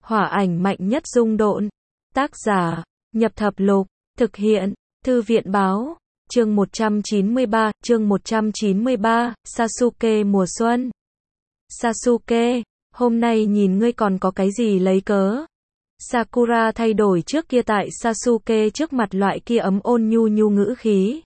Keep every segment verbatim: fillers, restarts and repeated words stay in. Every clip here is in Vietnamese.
Hỏa ảnh mạnh nhất dung độn. Tác giả, Nhập Thập Lục, thực hiện, Thư viện Báo, chương một trăm chín mươi ba, chương một trăm chín mươi ba, Sasuke mùa xuân. Sasuke, hôm nay nhìn ngươi còn có cái gì lấy cớ? Sakura thay đổi trước kia tại Sasuke trước mặt loại kia ấm ôn nhu nhu ngữ khí.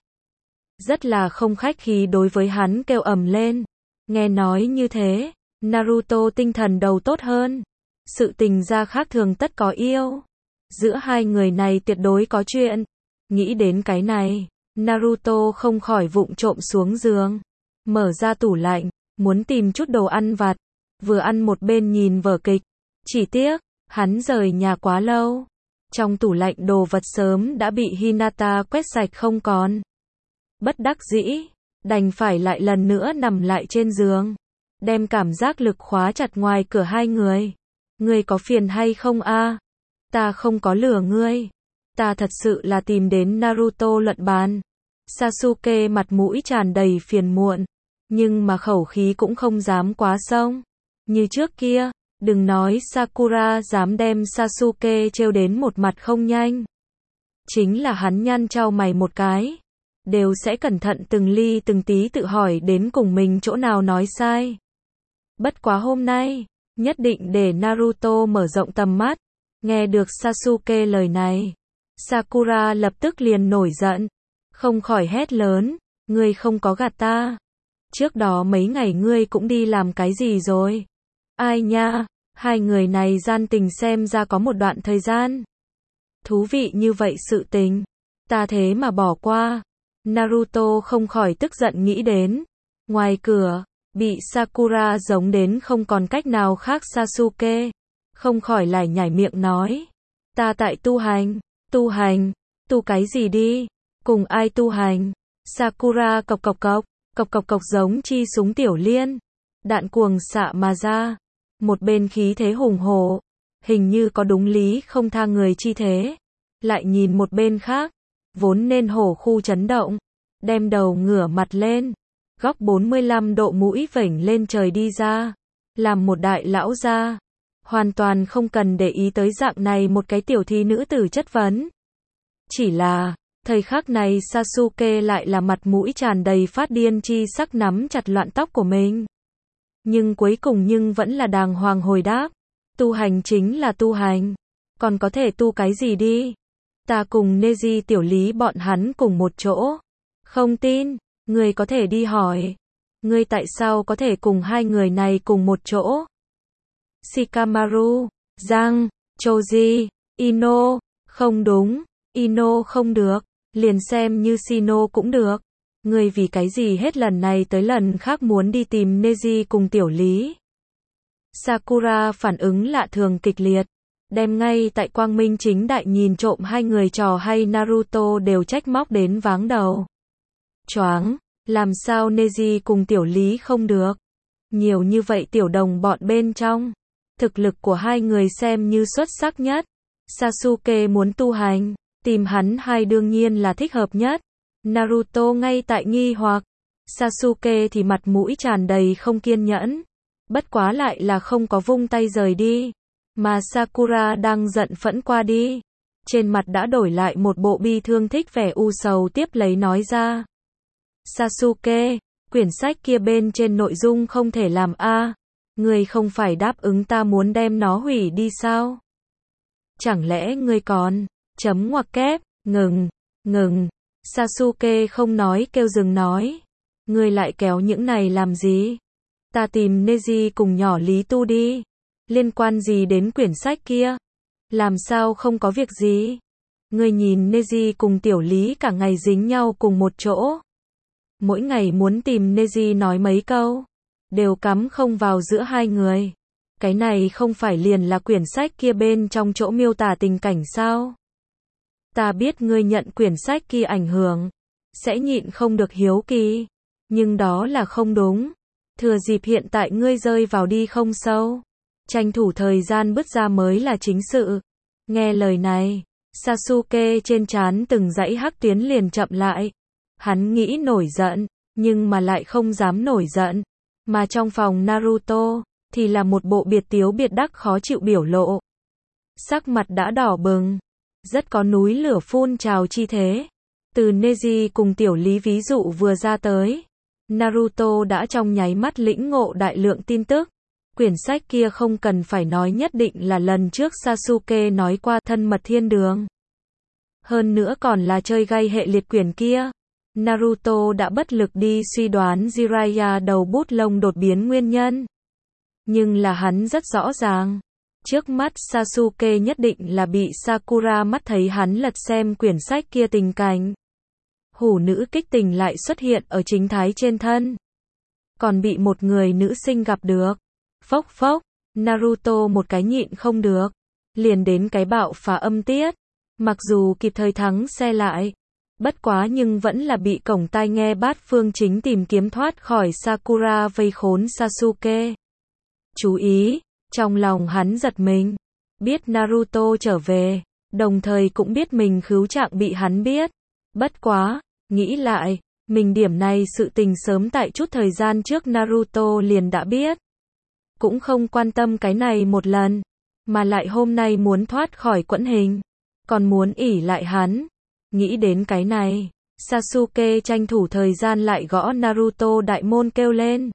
Rất là không khách khí đối với hắn kêu ầm lên. Nghe nói như thế, Naruto tinh thần đầu tốt hơn. Sự tình ra khác thường tất có yêu. Giữa hai người này tuyệt đối có chuyện. Nghĩ đến cái này, Naruto không khỏi vụng trộm xuống giường. Mở ra tủ lạnh, muốn tìm chút đồ ăn vặt. Vừa ăn một bên nhìn vở kịch. Chỉ tiếc, hắn rời nhà quá lâu. Trong tủ lạnh đồ vật sớm đã bị Hinata quét sạch không còn. Bất đắc dĩ, đành phải lại lần nữa nằm lại trên giường. Đem cảm giác lực khóa chặt ngoài cửa hai người. Ngươi có phiền hay không a? Ta không có lừa ngươi. Ta thật sự là tìm đến Naruto luận bàn. Sasuke mặt mũi tràn đầy phiền muộn. Nhưng mà khẩu khí cũng không dám quá sông. Như trước kia, đừng nói Sakura dám đem Sasuke trêu đến một mặt không nhanh. Chính là hắn nhăn chau mày một cái. Đều sẽ cẩn thận từng ly từng tí tự hỏi đến cùng mình chỗ nào nói sai. Bất quá hôm nay, nhất định để Naruto mở rộng tầm mắt. Nghe được Sasuke lời này, Sakura lập tức liền nổi giận. Không khỏi hét lớn, ngươi không có gạt ta. Trước đó mấy ngày ngươi cũng đi làm cái gì rồi? Ai nha, hai người này gian tình xem ra có một đoạn thời gian. Thú vị như vậy sự tình, ta thế mà bỏ qua. Naruto không khỏi tức giận nghĩ đến. Ngoài cửa, bị Sakura giống đến không còn cách nào khác Sasuke. Không khỏi lại nhảy miệng nói. Ta tại tu hành, tu hành, tu cái gì đi, cùng ai tu hành. Sakura cộc cộc cộc, cộc cộc cộc giống chi súng tiểu liên. Đạn cuồng xạ mà ra. Một bên khí thế hùng hổ, hình như có đúng lý không tha người chi thế. Lại nhìn một bên khác, vốn nên hổ khu chấn động, đem đầu ngửa mặt lên, góc bốn mươi lăm độ mũi vểnh lên trời đi ra, làm một đại lão ra, hoàn toàn không cần để ý tới dạng này một cái tiểu thi nữ tử chất vấn. Chỉ là, thời khắc này Sasuke lại là mặt mũi tràn đầy phát điên chi sắc nắm chặt loạn tóc của mình. Nhưng cuối cùng nhưng vẫn là đàng hoàng hồi đáp, tu hành chính là tu hành, còn có thể tu cái gì đi. Ta cùng Neji tiểu lý bọn hắn cùng một chỗ. Không tin, ngươi có thể đi hỏi. Ngươi tại sao có thể cùng hai người này cùng một chỗ? Shikamaru, Giang, Choji, Ino, không đúng, Ino không được, liền xem như Shino cũng được. Ngươi vì cái gì hết lần này tới lần khác muốn đi tìm Neji cùng tiểu lý? Sakura phản ứng lạ thường kịch liệt. Đem ngay tại quang minh chính đại nhìn trộm hai người trò hay Naruto đều trách móc đến váng đầu. Choáng, làm sao Neji cùng tiểu lý không được? Nhiều như vậy tiểu đồng bọn bên trong. Thực lực của hai người xem như xuất sắc nhất. Sasuke muốn tu hành, tìm hắn hai đương nhiên là thích hợp nhất. Naruto ngay tại nghi hoặc. Sasuke thì mặt mũi tràn đầy không kiên nhẫn. Bất quá lại là không có vung tay rời đi. Mà Sakura đang giận phẫn qua đi. Trên mặt đã đổi lại một bộ bi thương thích vẻ u sầu tiếp lấy nói ra. Sasuke, quyển sách kia bên trên nội dung không thể làm a. Ngươi không phải đáp ứng ta muốn đem nó hủy đi sao? Chẳng lẽ ngươi còn, chấm ngoặc kép, ngừng, ngừng. Sasuke không nói kêu dừng nói. Ngươi lại kéo những này làm gì? Ta tìm Neji cùng nhỏ Lý tu đi. Liên quan gì đến quyển sách kia? Làm sao không có việc gì? Ngươi nhìn Neji cùng tiểu lý cả ngày dính nhau cùng một chỗ. Mỗi ngày muốn tìm Neji nói mấy câu. Đều cắm không vào giữa hai người. Cái này không phải liền là quyển sách kia bên trong chỗ miêu tả tình cảnh sao? Ta biết ngươi nhận quyển sách kia ảnh hưởng. Sẽ nhịn không được hiếu kỳ. Nhưng đó là không đúng. Thừa dịp hiện tại ngươi rơi vào đi không sâu. Tranh thủ thời gian bứt ra mới là chính sự. Nghe lời này, Sasuke trên trán từng dãy hắc tuyến liền chậm lại. Hắn nghĩ nổi giận, nhưng mà lại không dám nổi giận. Mà trong phòng Naruto, thì là một bộ biệt tiếu biệt đắc khó chịu biểu lộ. sắc mặt đã đỏ bừng, rất có núi lửa phun trào chi thế. Từ Neji cùng tiểu lý ví dụ vừa ra tới, Naruto đã trong nháy mắt lĩnh ngộ đại lượng tin tức. Quyển sách kia không cần phải nói nhất định là lần trước Sasuke nói qua thân mật thiên đường. Hơn nữa còn là chơi gây hệ liệt quyển kia. Naruto đã bất lực đi suy đoán Jiraiya đầu bút lông đột biến nguyên nhân. Nhưng là hắn rất rõ ràng. Trước mắt Sasuke nhất định là bị Sakura mắt thấy hắn lật xem quyển sách kia tình cảnh. Hủ nữ kích tình lại xuất hiện ở chính thái trên thân. Còn bị một người nữ sinh gặp được. Phốc phốc, Naruto một cái nhịn không được. Liền đến cái bạo phá âm tiết. Mặc dù kịp thời thắng xe lại. Bất quá nhưng vẫn là bị cổng tai nghe bát phương chính tìm kiếm thoát khỏi Sakura vây khốn Sasuke. Chú ý, trong lòng hắn giật mình. Biết Naruto trở về. Đồng thời cũng biết mình khứu trạng bị hắn biết. Bất quá, nghĩ lại, mình điểm này sự tình sớm tại chút thời gian trước Naruto liền đã biết. Cũng không quan tâm cái này một lần, mà lại hôm nay muốn thoát khỏi quẫn hình, còn muốn ỷ lại hắn. Nghĩ đến cái này, Sasuke tranh thủ thời gian lại gõ Naruto đại môn kêu lên.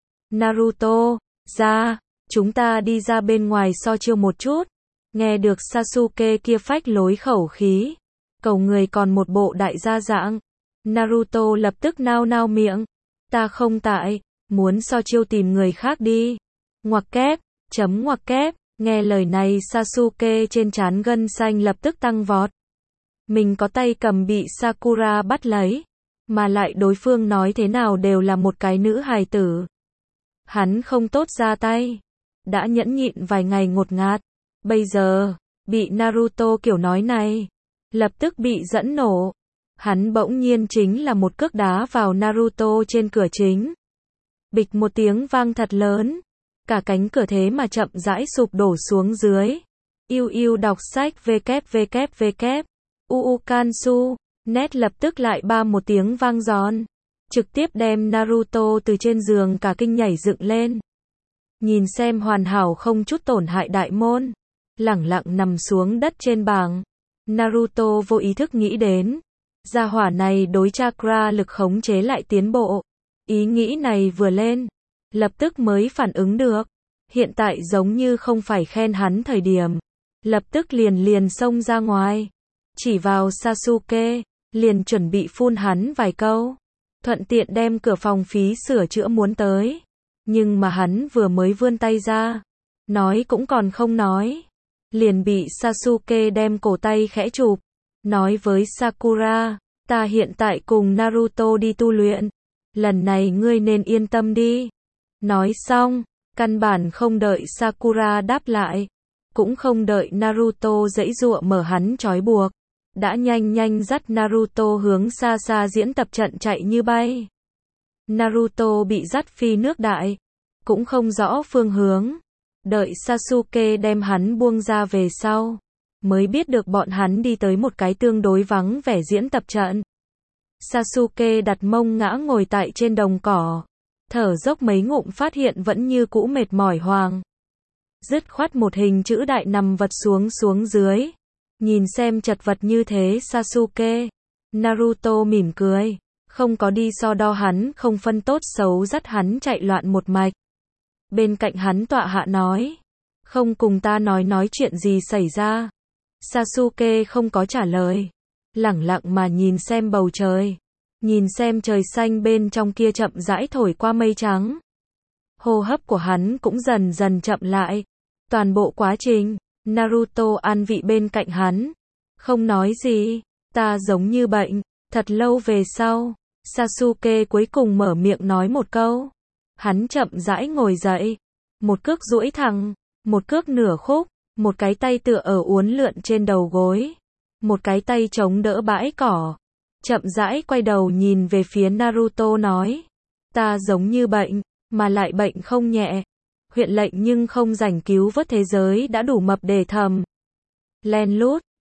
Naruto, ra, chúng ta đi ra bên ngoài so chiêu một chút. Nghe được Sasuke kia phách lối khẩu khí, cầu người còn một bộ đại gia dạng. Naruto lập tức nao nao miệng. Ta không tại, muốn so chiêu tìm người khác đi. Ngoặc kép, chấm ngoặc kép, nghe lời này Sasuke trên trán gân xanh lập tức tăng vọt. Mình có tay cầm bị Sakura bắt lấy, mà lại đối phương nói thế nào đều là một cái nữ hài tử. Hắn không tốt ra tay, đã nhẫn nhịn vài ngày ngột ngạt, bây giờ, bị Naruto kiểu nói này, lập tức bị dẫn nổ. Hắn bỗng nhiên chính là một cước đá vào Naruto trên cửa chính. Bịch một tiếng vang thật lớn. Cả cánh cửa thế mà chậm rãi sụp đổ xuống dưới. Yêu yêu đọc sách www. Uukansu. Net lập tức lại ba một tiếng vang giòn. Trực tiếp đem Naruto từ trên giường cả kinh nhảy dựng lên. Nhìn xem hoàn hảo không chút tổn hại đại môn. Lẳng lặng nằm xuống đất trên bảng. Naruto vô ý thức nghĩ đến. Gia hỏa này đối chakra lực khống chế lại tiến bộ. Ý nghĩ này vừa lên, lập tức mới phản ứng được. Hiện tại giống như không phải khen hắn thời điểm. Lập tức liền liền xông ra ngoài. Chỉ vào Sasuke, liền chuẩn bị phun hắn vài câu. Thuận tiện đem cửa phòng phí sửa chữa muốn tới. Nhưng mà hắn vừa mới vươn tay ra. Nói cũng còn không nói. Liền bị Sasuke đem cổ tay khẽ chụp. Nói với Sakura, ta hiện tại cùng Naruto đi tu luyện. Lần này ngươi nên yên tâm đi. Nói xong, căn bản không đợi Sakura đáp lại. Cũng không đợi Naruto giãy giụa mở hắn trói buộc. Đã nhanh nhanh dắt Naruto hướng xa xa diễn tập trận chạy như bay. Naruto bị dắt phi nước đại. Cũng không rõ phương hướng. Đợi Sasuke đem hắn buông ra về sau. Mới biết được bọn hắn đi tới một cái tương đối vắng vẻ diễn tập trận. Sasuke đặt mông ngã ngồi tại trên đồng cỏ. Thở dốc mấy ngụm phát hiện vẫn như cũ mệt mỏi hoàng. Dứt khoát một hình chữ đại nằm vật xuống xuống dưới. Nhìn xem chật vật như thế Sasuke. Naruto mỉm cười. Không có đi so đo hắn không phân tốt xấu dắt hắn chạy loạn một mạch. Bên cạnh hắn tọa hạ nói. Không cùng ta nói nói chuyện gì xảy ra. Sasuke không có trả lời. Lẳng lặng mà nhìn xem bầu trời. Nhìn xem trời xanh bên trong kia chậm rãi thổi qua mây trắng. Hô hấp của hắn cũng dần dần chậm lại. Toàn bộ quá trình, Naruto an vị bên cạnh hắn. Không nói gì, ta giống như bệnh. Thật lâu về sau, Sasuke cuối cùng mở miệng nói một câu. Hắn chậm rãi ngồi dậy. Một cước duỗi thẳng, một cước nửa khúc. Một cái tay tựa ở uốn lượn trên đầu gối. Một cái tay chống đỡ bãi cỏ. Chậm rãi quay đầu nhìn về phía Naruto nói. Ta giống như bệnh, mà lại bệnh không nhẹ. Huyện lệnh nhưng không rảnh cứu vớt thế giới đã đủ mập để thầm. Len lút,